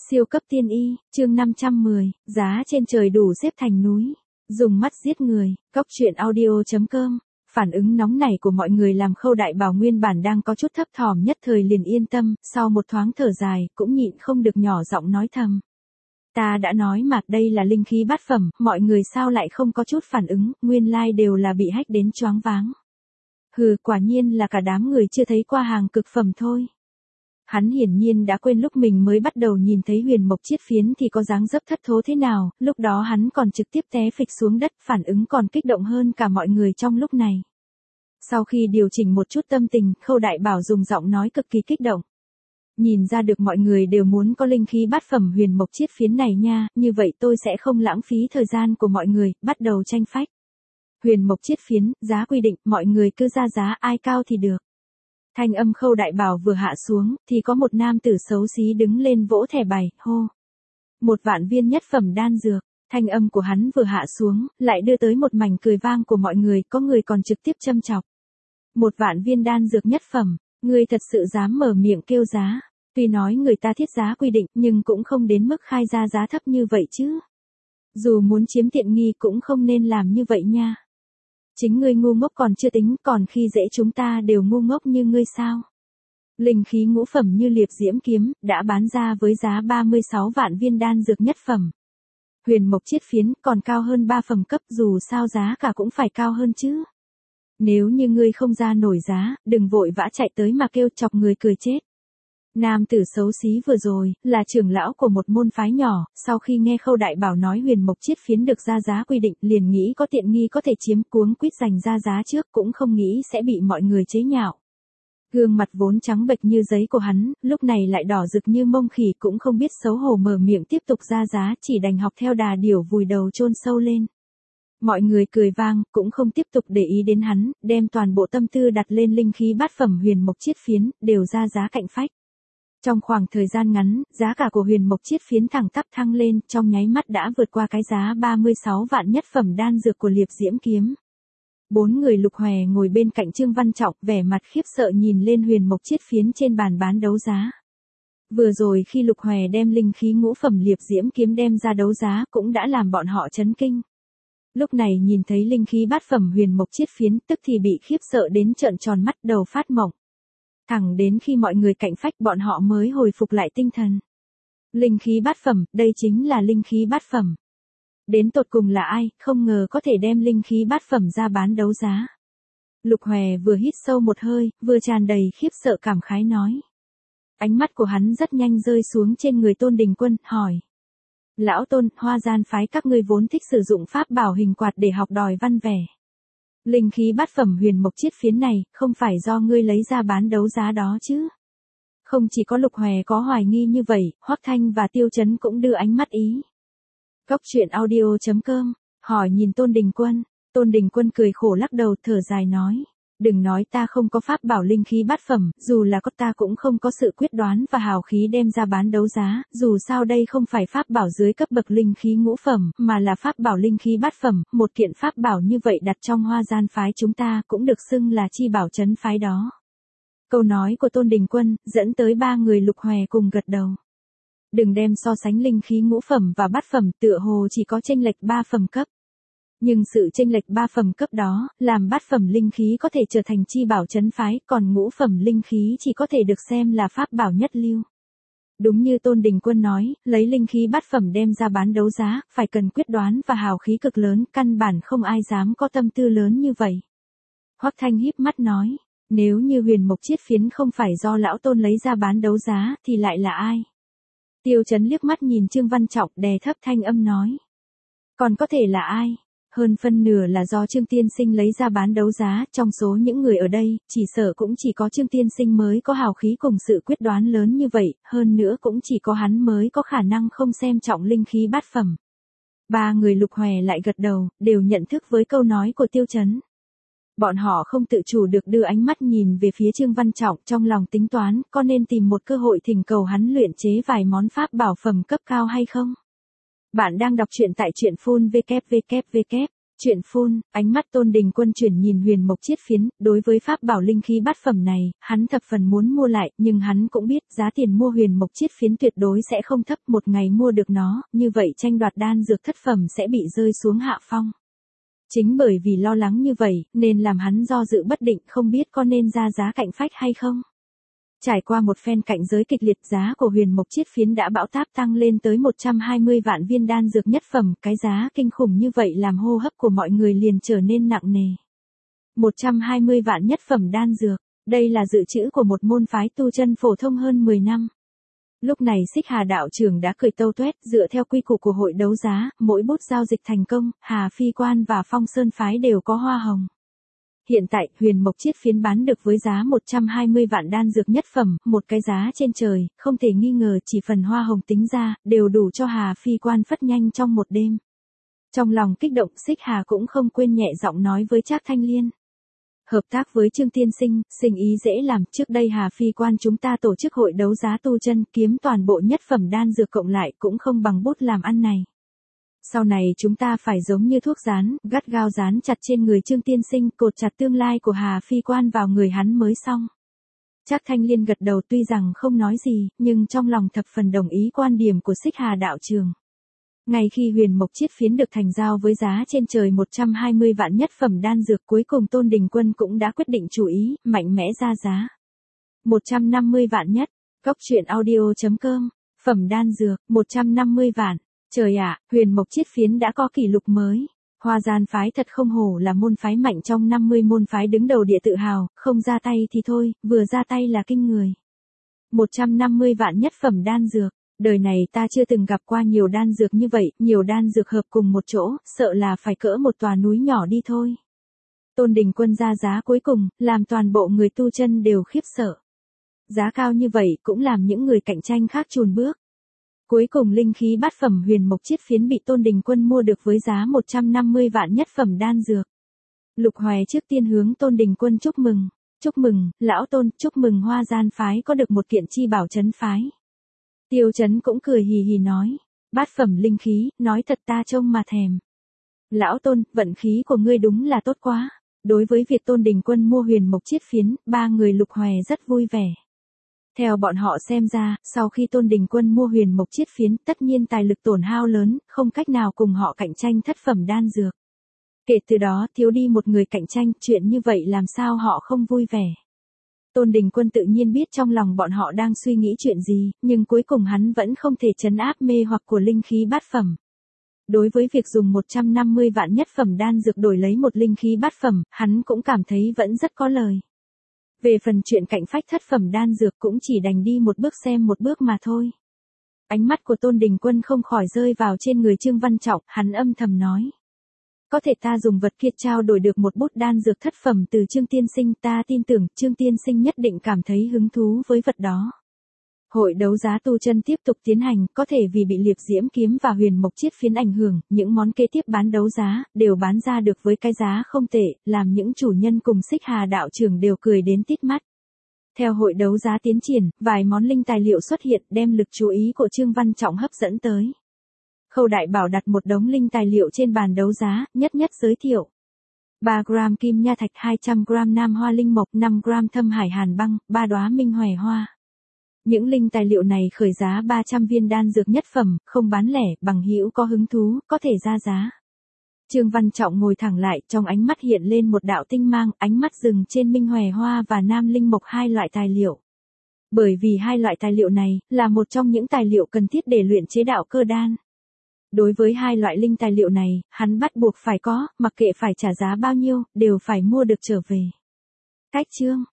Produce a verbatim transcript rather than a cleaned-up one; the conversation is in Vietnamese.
Siêu cấp tiên y, chương năm trăm mười, giá trên trời đủ xếp thành núi. Dùng mắt giết người, Cóc truyện audio chấm com. Phản ứng nóng nảy của mọi người làm Khâu Đại Bảo nguyên bản đang có chút thấp thỏm nhất thời liền yên tâm, sau một thoáng thở dài, cũng nhịn không được nhỏ giọng nói thầm. Ta đã nói mà, đây là linh khí bát phẩm, mọi người sao lại không có chút phản ứng, nguyên lai đều là bị hack đến choáng váng. Hừ, quả nhiên là cả đám người chưa thấy qua hàng cực phẩm thôi. Hắn hiển nhiên đã quên lúc mình mới bắt đầu nhìn thấy huyền mộc chiết phiến thì có dáng dấp thất thố thế nào, lúc đó hắn còn trực tiếp té phịch xuống đất, phản ứng còn kích động hơn cả mọi người trong lúc này. Sau khi điều chỉnh một chút tâm tình, Khâu Đại Bảo dùng giọng nói cực kỳ kích động. Nhìn ra được mọi người đều muốn có linh khí bát phẩm huyền mộc chiết phiến này nha, như vậy tôi sẽ không lãng phí thời gian của mọi người, bắt đầu tranh phách. Huyền mộc chiết phiến, giá quy định, mọi người cứ ra giá ai cao thì được. Thanh âm Khâu Đại Bảo vừa hạ xuống, thì có một nam tử xấu xí đứng lên vỗ thẻ bài, hô. Một vạn viên nhất phẩm đan dược, thanh âm của hắn vừa hạ xuống, lại đưa tới một mảnh cười vang của mọi người, có người còn trực tiếp châm chọc. Một vạn viên đan dược nhất phẩm, ngươi thật sự dám mở miệng kêu giá, tuy nói người ta thiết giá quy định, nhưng cũng không đến mức khai ra giá thấp như vậy chứ. Dù muốn chiếm tiện nghi cũng không nên làm như vậy nha. Chính ngươi ngu ngốc còn chưa tính, còn khi dễ chúng ta đều ngu ngốc như ngươi sao? Linh khí ngũ phẩm như liệp diễm kiếm, đã bán ra với giá ba mươi sáu vạn viên đan dược nhất phẩm. Huyền mộc chiết phiến còn cao hơn ba phẩm cấp, dù sao giá cả cũng phải cao hơn chứ. Nếu như ngươi không ra nổi giá, đừng vội vã chạy tới mà kêu chọc người cười chết. Nam tử xấu xí vừa rồi, là trưởng lão của một môn phái nhỏ, sau khi nghe Khâu Đại Bảo nói huyền mộc chiết phiến được ra giá quy định, liền nghĩ có tiện nghi có thể chiếm, cuống quýt giành ra giá trước, cũng không nghĩ sẽ bị mọi người chế nhạo. Gương mặt vốn trắng bệch như giấy của hắn, lúc này lại đỏ rực như mông khỉ, cũng không biết xấu hổ mở miệng tiếp tục ra giá, chỉ đành học theo đà điểu vùi đầu chôn sâu lên. Mọi người cười vang, cũng không tiếp tục để ý đến hắn, đem toàn bộ tâm tư đặt lên linh khí bát phẩm huyền mộc chiết phiến, đều ra giá cạnh phách. Trong khoảng thời gian ngắn, giá cả của huyền mộc chiết phiến thẳng tắp thăng lên, trong nháy mắt đã vượt qua cái giá ba mươi sáu vạn nhất phẩm đan dược của liệp diễm kiếm. Bốn người Lục Hòe ngồi bên cạnh Trương Văn Trọng, vẻ mặt khiếp sợ nhìn lên huyền mộc chiết phiến trên bàn bán đấu giá. Vừa rồi khi Lục Hòe đem linh khí ngũ phẩm liệp diễm kiếm đem ra đấu giá cũng đã làm bọn họ chấn kinh. Lúc này nhìn thấy linh khí bát phẩm huyền mộc chiết phiến, tức thì bị khiếp sợ đến trợn tròn mắt, đầu phát mộng. Thẳng đến khi mọi người cạnh phách bọn họ mới hồi phục lại tinh thần. Linh khí bát phẩm, đây chính là linh khí bát phẩm. Đến tột cùng là ai, không ngờ có thể đem linh khí bát phẩm ra bán đấu giá. Lục Hòe vừa hít sâu một hơi, vừa tràn đầy khiếp sợ cảm khái nói. Ánh mắt của hắn rất nhanh rơi xuống trên người Tôn Đình Quân, hỏi. Lão Tôn, Hoa Gian phái các ngươi vốn thích sử dụng pháp bảo hình quạt để học đòi văn vẻ. Linh khí bát phẩm huyền mộc chiết phiến này, không phải do ngươi lấy ra bán đấu giá đó chứ? Không chỉ có Lục Hòe có hoài nghi như vậy, Hoắc Thanh và Tiêu Chấn cũng đưa ánh mắt ý. Cóc truyện audio chấm com, hỏi nhìn Tôn Đình Quân. Tôn Đình Quân cười khổ lắc đầu, thở dài nói. Đừng nói ta không có pháp bảo linh khí bát phẩm, dù là có ta cũng không có sự quyết đoán và hào khí đem ra bán đấu giá, dù sao đây không phải pháp bảo dưới cấp bậc linh khí ngũ phẩm, mà là pháp bảo linh khí bát phẩm, một kiện pháp bảo như vậy đặt trong Hoa Gian phái chúng ta cũng được xưng là chi bảo trấn phái đó. Câu nói của Tôn Đình Quân, dẫn tới ba người Lục Hòe cùng gật đầu. Đừng đem so sánh linh khí ngũ phẩm và bát phẩm, tựa hồ chỉ có chênh lệch ba phẩm cấp. Nhưng sự chênh lệch ba phẩm cấp đó, làm bát phẩm linh khí có thể trở thành chi bảo trấn phái, còn ngũ phẩm linh khí chỉ có thể được xem là pháp bảo nhất lưu. Đúng như Tôn Đình Quân nói, lấy linh khí bát phẩm đem ra bán đấu giá, phải cần quyết đoán và hào khí cực lớn, căn bản không ai dám có tâm tư lớn như vậy. Hoắc Thanh híp mắt nói, nếu như huyền mộc chiết phiến không phải do lão Tôn lấy ra bán đấu giá, thì lại là ai? Tiêu Chấn liếc mắt nhìn Trương Văn Trọng, đè thấp thanh âm nói. Còn có thể là ai? Hơn phân nửa là do Trương Tiên Sinh lấy ra bán đấu giá, trong số những người ở đây, chỉ sợ cũng chỉ có Trương Tiên Sinh mới có hào khí cùng sự quyết đoán lớn như vậy, hơn nữa cũng chỉ có hắn mới có khả năng không xem trọng linh khí bát phẩm. Ba người Lục Hòe lại gật đầu, đều nhận thức với câu nói của Tiêu Chấn. Bọn họ không tự chủ được đưa ánh mắt nhìn về phía Trương Văn Trọng, trong lòng tính toán, có nên tìm một cơ hội thỉnh cầu hắn luyện chế vài món pháp bảo phẩm cấp cao hay không? Bạn đang đọc truyện tại truyện full w w w Chuyện phun, ánh mắt Tôn Đình Quân chuyển nhìn huyền mộc chiết phiến, đối với pháp bảo linh khí bát phẩm này, hắn thập phần muốn mua lại, nhưng hắn cũng biết giá tiền mua huyền mộc chiết phiến tuyệt đối sẽ không thấp, một ngày mua được nó, như vậy tranh đoạt đan dược thất phẩm sẽ bị rơi xuống hạ phong. Chính bởi vì lo lắng như vậy, nên làm hắn do dự bất định không biết có nên ra giá cạnh phách hay không. Trải qua một phen cạnh giới kịch liệt, giá của huyền mộc chiết phiến đã bão táp tăng lên tới một trăm hai mươi vạn viên đan dược nhất phẩm, cái giá kinh khủng như vậy làm hô hấp của mọi người liền trở nên nặng nề. một trăm hai mươi vạn nhất phẩm đan dược, đây là dự trữ của một môn phái tu chân phổ thông hơn mười năm. Lúc này Xích Hà đạo trưởng đã cười tâu tuét, dựa theo quy củ của hội đấu giá, mỗi bút giao dịch thành công, Hà Phi Quan và Phong Sơn phái đều có hoa hồng. Hiện tại, huyền mộc chiết phiến bán được với giá một trăm hai mươi vạn đan dược nhất phẩm, một cái giá trên trời, không thể nghi ngờ chỉ phần hoa hồng tính ra, đều đủ cho Hà Phi Quan phất nhanh trong một đêm. Trong lòng kích động, Xích Hà cũng không quên nhẹ giọng nói với Trác Thanh Liên. Hợp tác với Trương Tiên Sinh, sinh ý dễ làm, trước đây Hà Phi Quan chúng ta tổ chức hội đấu giá tu chân, kiếm toàn bộ nhất phẩm đan dược cộng lại cũng không bằng bút làm ăn này. Sau này chúng ta phải giống như thuốc dán, gắt gao dán chặt trên người Trương Tiên Sinh, cột chặt tương lai của Hà Phi Quan vào người hắn mới xong. Trác Thanh Liên gật đầu, tuy rằng không nói gì, nhưng trong lòng thập phần đồng ý quan điểm của Xích Hà đạo trường. Ngay khi huyền mộc chiết phiến được thành giao với giá trên trời một trăm hai mươi vạn nhất phẩm đan dược, cuối cùng Tôn Đình Quân cũng đã quyết định chủ ý, mạnh mẽ ra giá. một trăm năm mươi vạn nhất, góc truyện audio chấm com, phẩm đan dược, một trăm năm mươi vạn. Trời ạ, huyền mộc chiết phiến đã có kỷ lục mới. Hoa Gian phái thật không hổ là môn phái mạnh trong năm mươi môn phái đứng đầu địa tự hào, không ra tay thì thôi, vừa ra tay là kinh người. một trăm năm mươi vạn nhất phẩm đan dược, đời này ta chưa từng gặp qua nhiều đan dược như vậy, nhiều đan dược hợp cùng một chỗ, sợ là phải cỡ một tòa núi nhỏ đi thôi. Tôn Đình Quân ra giá cuối cùng, làm toàn bộ người tu chân đều khiếp sợ. Giá cao như vậy cũng làm những người cạnh tranh khác chùn bước. Cuối cùng linh khí bát phẩm huyền mộc chiết phiến bị Tôn Đình Quân mua được với giá một trăm năm mươi vạn nhất phẩm đan dược. Lục Hoè trước tiên hướng Tôn Đình Quân chúc mừng. Chúc mừng, lão Tôn, chúc mừng Hoa Gian phái có được một kiện chi bảo trấn phái. Tiêu Chấn cũng cười hì hì nói. Bát phẩm linh khí, nói thật ta trông mà thèm. Lão Tôn, vận khí của ngươi đúng là tốt quá. Đối với việc Tôn Đình Quân mua huyền mộc chiết phiến, ba người Lục Hoè rất vui vẻ. Theo bọn họ xem ra, sau khi Tôn Đình Quân mua huyền mộc chiết phiến, tất nhiên tài lực tổn hao lớn, không cách nào cùng họ cạnh tranh thất phẩm đan dược. Kể từ đó, thiếu đi một người cạnh tranh, chuyện như vậy làm sao họ không vui vẻ. Tôn Đình Quân tự nhiên biết trong lòng bọn họ đang suy nghĩ chuyện gì, nhưng cuối cùng hắn vẫn không thể trấn áp mê hoặc của linh khí bát phẩm. Đối với việc dùng một trăm năm mươi vạn nhất phẩm đan dược đổi lấy một linh khí bát phẩm, hắn cũng cảm thấy vẫn rất có lời. Về phần chuyện cạnh phách thất phẩm đan dược cũng chỉ đành đi một bước xem một bước mà thôi. Ánh mắt của Tôn Đình Quân không khỏi rơi vào trên người Trương Văn Trọng, hắn âm thầm nói. Có thể ta dùng vật kia trao đổi được một bút đan dược thất phẩm từ Trương Tiên Sinh, ta tin tưởng Trương Tiên Sinh nhất định cảm thấy hứng thú với vật đó. Hội đấu giá tu chân tiếp tục tiến hành, có thể vì bị liệp diễm kiếm và huyền mộc chiết phiến ảnh hưởng, những món kế tiếp bán đấu giá, đều bán ra được với cái giá không tệ, làm những chủ nhân cùng Xích Hà đạo trưởng đều cười đến tít mắt. Theo hội đấu giá tiến triển, vài món linh tài liệu xuất hiện đem lực chú ý của Trương Văn Trọng hấp dẫn tới. Khâu Đại Bảo đặt một đống linh tài liệu trên bàn đấu giá, nhất nhất giới thiệu. ba gam kim nha thạch, hai trăm gam nam hoa linh mộc, năm gam thâm hải hàn băng, ba đóa minh hòe hoa. Những linh tài liệu này khởi giá ba trăm viên đan dược nhất phẩm, không bán lẻ, bằng hữu có hứng thú, có thể ra giá. Trương Văn Trọng ngồi thẳng lại, trong ánh mắt hiện lên một đạo tinh mang, ánh mắt dừng trên minh hòe hoa và nam linh mộc, hai loại tài liệu. Bởi vì hai loại tài liệu này, là một trong những tài liệu cần thiết để luyện chế đạo cơ đan. Đối với hai loại linh tài liệu này, hắn bắt buộc phải có, mặc kệ phải trả giá bao nhiêu, đều phải mua được trở về. Cách chương